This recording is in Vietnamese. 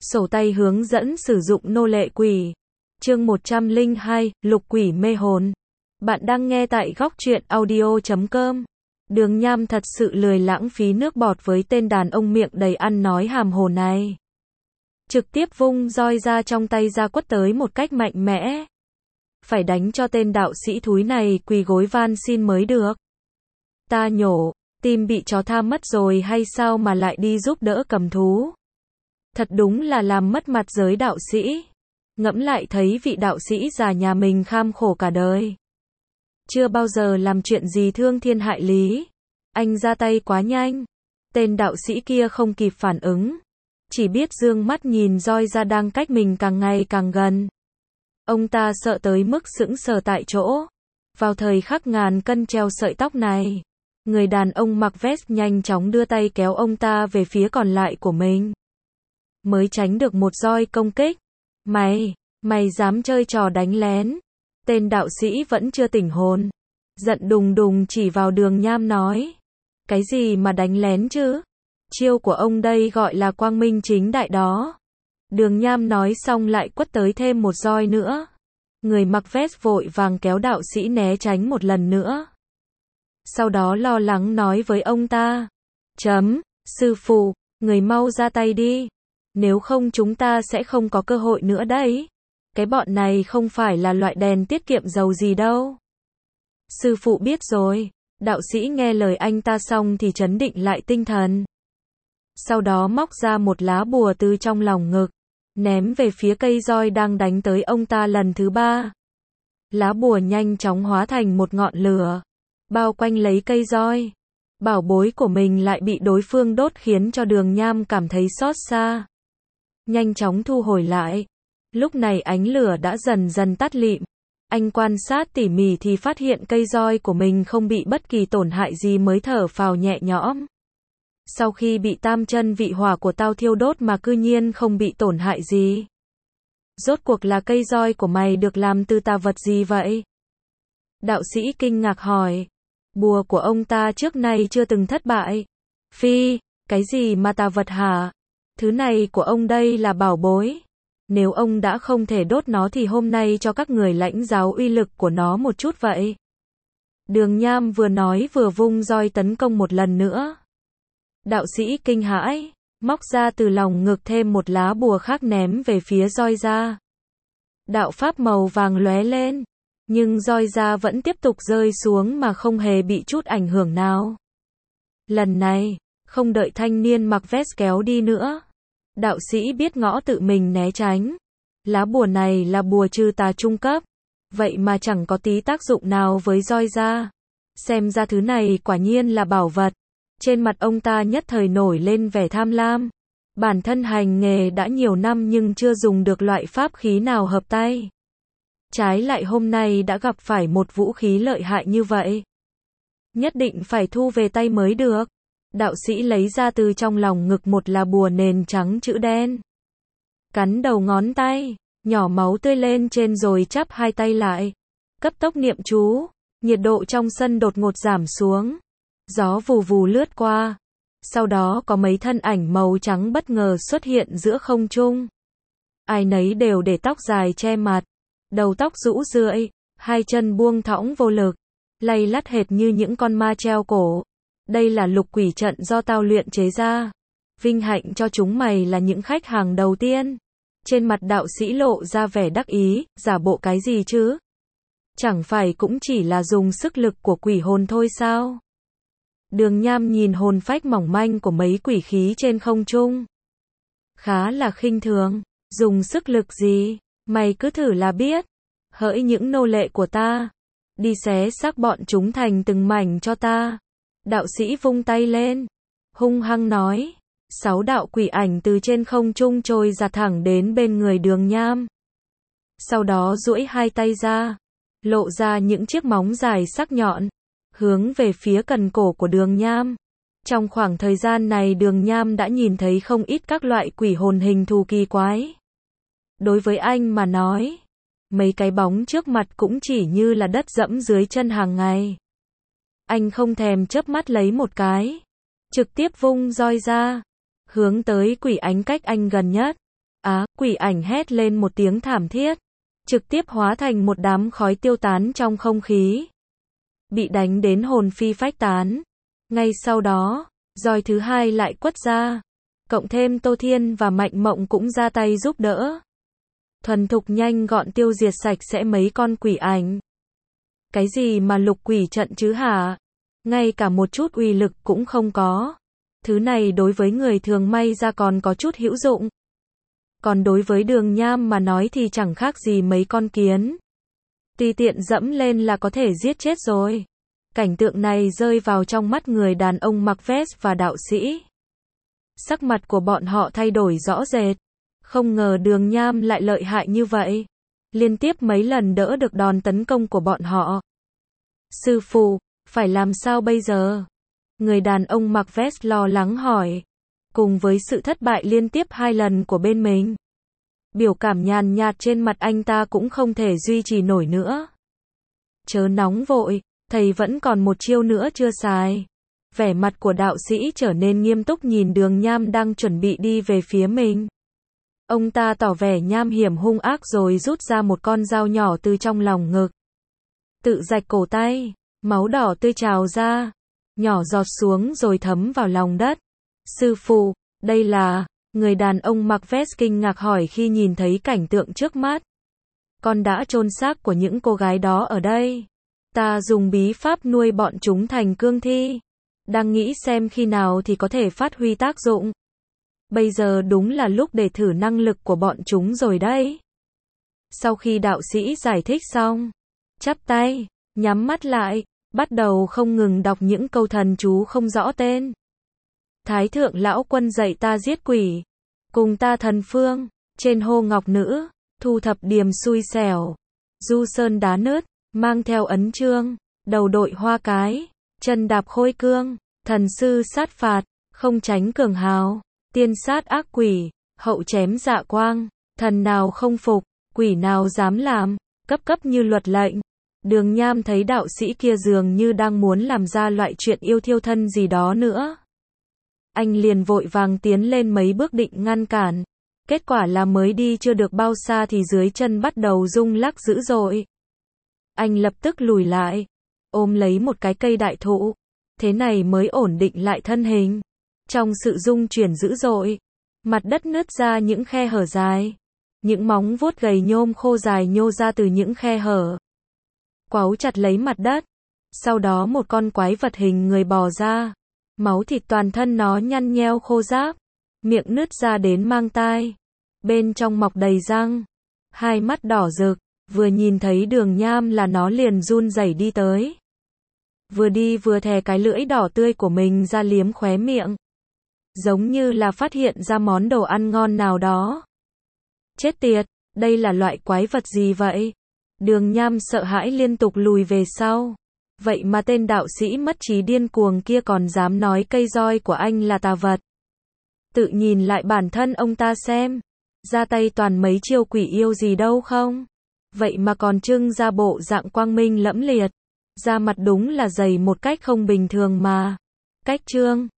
Sổ tay hướng dẫn sử dụng nô lệ quỷ. Chương 102, Lục quỷ mê hồn. Bạn đang nghe tại góc truyện audio.com. Đường Nham thật sự lười lãng phí nước bọt với tên đàn ông miệng đầy ăn nói hàm hồ này. Trực tiếp vung roi ra trong tay ra quất tới một cách mạnh mẽ. Phải đánh cho tên đạo sĩ thúi này quỳ gối van xin mới được. Ta nhổ, tim bị chó tha mất rồi hay sao mà lại đi giúp đỡ cầm thú. Thật đúng là làm mất mặt giới đạo sĩ. Ngẫm lại thấy vị đạo sĩ già nhà mình kham khổ cả đời. Chưa bao giờ làm chuyện gì thương thiên hại lý. Anh ra tay quá nhanh. Tên đạo sĩ kia không kịp phản ứng. Chỉ biết dương mắt nhìn roi ra đang cách mình càng ngày càng gần. Ông ta sợ tới mức sững sờ tại chỗ. Vào thời khắc ngàn cân treo sợi tóc này, người đàn ông mặc vest nhanh chóng đưa tay kéo ông ta về phía còn lại của mình. Mới tránh được một roi công kích. Mày dám chơi trò đánh lén. Tên đạo sĩ vẫn chưa tỉnh hồn. Giận đùng đùng chỉ vào Đường Nham nói. Cái gì mà đánh lén chứ? Chiêu của ông đây gọi là quang minh chính đại đó. Đường Nham nói xong lại quất tới thêm một roi nữa. Người mặc vest vội vàng kéo đạo sĩ né tránh một lần nữa. Sau đó lo lắng nói với ông ta. Sư phụ, người mau ra tay đi. Nếu không chúng ta sẽ không có cơ hội nữa đấy. Cái bọn này không phải là loại đèn tiết kiệm dầu gì đâu. Sư phụ biết rồi. Đạo sĩ nghe lời anh ta xong thì trấn định lại tinh thần. Sau đó móc ra một lá bùa từ trong lòng ngực. Ném về phía cây roi đang đánh tới ông ta lần thứ 3. Lá bùa nhanh chóng hóa thành một ngọn lửa. Bao quanh lấy cây roi. Bảo bối của mình lại bị đối phương đốt khiến cho Đường Nham cảm thấy xót xa. Nhanh chóng thu hồi lại. Lúc này ánh lửa đã dần dần tắt lịm. Anh quan sát tỉ mỉ thì phát hiện cây roi của mình không bị bất kỳ tổn hại gì mới thở phào nhẹ nhõm. Sau khi bị tam chân vị hỏa của tao thiêu đốt mà cư nhiên không bị tổn hại gì. Rốt cuộc là cây roi của mày được làm từ tà vật gì vậy? Đạo sĩ kinh ngạc hỏi. Bùa của ông ta trước nay chưa từng thất bại. Phi, cái gì mà tà vật hả? Thứ này của ông đây là bảo bối. Nếu ông đã không thể đốt nó thì hôm nay cho các người lãnh giáo uy lực của nó một chút vậy. Đường Nham vừa nói vừa vung roi tấn công một lần nữa. Đạo sĩ kinh hãi, móc ra từ lòng ngực thêm một lá bùa khác ném về phía roi ra. Đạo pháp màu vàng lóe lên, nhưng roi ra vẫn tiếp tục rơi xuống mà không hề bị chút ảnh hưởng nào. Lần này, không đợi thanh niên mặc vest kéo đi nữa. Đạo sĩ biết ngõ tự mình né tránh. Lá bùa này là bùa trừ tà trung cấp. Vậy mà chẳng có tí tác dụng nào với roi ra. Xem ra thứ này quả nhiên là bảo vật. Trên mặt ông ta nhất thời nổi lên vẻ tham lam. Bản thân hành nghề đã nhiều năm nhưng chưa dùng được loại pháp khí nào hợp tay. Trái lại hôm nay đã gặp phải một vũ khí lợi hại như vậy. Nhất định phải thu về tay mới được. Đạo sĩ lấy ra từ trong lòng ngực một lá bùa nền trắng chữ đen. Cắn đầu ngón tay, nhỏ máu tươi lên trên rồi chắp hai tay lại. Cấp tốc niệm chú, nhiệt độ trong sân đột ngột giảm xuống. Gió vù vù lướt qua. Sau đó có mấy thân ảnh màu trắng bất ngờ xuất hiện giữa không trung. Ai nấy đều để tóc dài che mặt. Đầu tóc rũ rượi, hai chân buông thõng vô lực. Lay lắt hệt như những con ma treo cổ. Đây là lục quỷ trận do tao luyện chế ra. Vinh hạnh cho chúng mày là những khách hàng đầu tiên. Trên mặt đạo sĩ lộ ra vẻ đắc ý, giả bộ cái gì chứ? Chẳng phải cũng chỉ là dùng sức lực của quỷ hồn thôi sao? Đường Nham nhìn hồn phách mỏng manh của mấy quỷ khí trên không trung. Khá là khinh thường. Dùng sức lực gì? Mày cứ thử là biết. Hỡi những nô lệ của ta. Đi xé xác bọn chúng thành từng mảnh cho ta. Đạo sĩ vung tay lên. Hung hăng nói. 6 đạo quỷ ảnh từ trên không trung trôi giạt thẳng đến bên người Đường Nham. Sau đó duỗi hai tay ra. Lộ ra những chiếc móng dài sắc nhọn. Hướng về phía cần cổ của Đường Nham. Trong khoảng thời gian này Đường Nham đã nhìn thấy không ít các loại quỷ hồn hình thù kỳ quái. Đối với anh mà nói, mấy cái bóng trước mặt cũng chỉ như là đất dẫm dưới chân hàng ngày. Anh không thèm chớp mắt lấy một cái. Trực tiếp vung roi ra. Hướng tới quỷ ảnh cách anh gần nhất. Quỷ ảnh hét lên một tiếng thảm thiết, trực tiếp hóa thành một đám khói tiêu tán trong không khí. Bị đánh đến hồn phi phách tán. Ngay sau đó, roi thứ hai lại quất ra. Cộng thêm Tô Thiên và Mạnh Mộng cũng ra tay giúp đỡ. Thuần thục nhanh gọn tiêu diệt sạch sẽ mấy con quỷ ảnh. Cái gì mà lục quỷ trận chứ hả? Ngay cả một chút uy lực cũng không có. Thứ này đối với người thường may ra còn có chút hữu dụng. Còn đối với Đường Nham mà nói thì chẳng khác gì mấy con kiến. Tùy tiện dẫm lên là có thể giết chết rồi. Cảnh tượng này rơi vào trong mắt người đàn ông mặc vest và đạo sĩ. Sắc mặt của bọn họ thay đổi rõ rệt. Không ngờ Đường Nham lại lợi hại như vậy. Liên tiếp mấy lần đỡ được đòn tấn công của bọn họ. Sư phụ, phải làm sao bây giờ? Người đàn ông mặc vest lo lắng hỏi. Cùng với sự thất bại liên tiếp 2 lần của bên mình, biểu cảm nhàn nhạt trên mặt anh ta cũng không thể duy trì nổi nữa. Chớ nóng vội, thầy vẫn còn một chiêu nữa chưa xài. Vẻ mặt của đạo sĩ trở nên nghiêm túc nhìn Đường Nham đang chuẩn bị đi về phía mình. Ông ta tỏ vẻ nham hiểm hung ác rồi rút ra một con dao nhỏ từ trong lòng ngực. Tự rạch cổ tay, máu đỏ tươi trào ra, nhỏ giọt xuống rồi thấm vào lòng đất. Sư phụ, đây là... Người đàn ông mặc vest kinh ngạc hỏi khi nhìn thấy cảnh tượng trước mắt. Con đã chôn xác của những cô gái đó ở đây. Ta dùng bí pháp nuôi bọn chúng thành cương thi. Đang nghĩ xem khi nào thì có thể phát huy tác dụng. Bây giờ đúng là lúc để thử năng lực của bọn chúng rồi đấy. Sau khi đạo sĩ giải thích xong, chắp tay, nhắm mắt lại, bắt đầu không ngừng đọc những câu thần chú không rõ tên. Thái thượng lão quân dạy ta giết quỷ, cùng ta thần phương, trên hô ngọc nữ, thu thập điềm xui xẻo, du sơn đá nứt, mang theo ấn chương, đầu đội hoa cái, chân đạp khôi cương, thần sư sát phạt, không tránh cường hào, tiên sát ác quỷ, hậu chém dạ quang, thần nào không phục, quỷ nào dám làm, cấp cấp như luật lệnh. Đường Nham thấy đạo sĩ kia dường như đang muốn làm ra loại chuyện yêu thiêu thân gì đó nữa. Anh liền vội vàng tiến lên mấy bước định ngăn cản. Kết quả là mới đi chưa được bao xa thì dưới chân bắt đầu rung lắc dữ dội. Anh lập tức lùi lại, ôm lấy một cái cây đại thụ. Thế này mới ổn định lại thân hình. Trong sự rung chuyển dữ dội, mặt đất nứt ra những khe hở dài. Những móng vuốt gầy nhôm khô dài nhô ra từ những khe hở, quáu chặt lấy mặt đất. Sau đó một con quái vật hình người bò ra. Máu thịt toàn thân nó nhăn nheo khô ráp, miệng nứt ra đến mang tai, bên trong mọc đầy răng, hai mắt đỏ rực, vừa nhìn thấy Đường Nham là nó liền run rẩy đi tới. Vừa đi vừa thè cái lưỡi đỏ tươi của mình ra liếm khóe miệng, giống như là phát hiện ra món đồ ăn ngon nào đó. Chết tiệt, đây là loại quái vật gì vậy? Đường Nham sợ hãi liên tục lùi về sau. Vậy mà tên đạo sĩ mất trí điên cuồng kia còn dám nói cây roi của anh là tà vật. Tự nhìn lại bản thân ông ta xem, ra tay toàn mấy chiêu quỷ yêu gì đâu không? Vậy mà còn trưng ra bộ dạng quang minh lẫm liệt, da mặt đúng là dày một cách không bình thường mà. Cách chương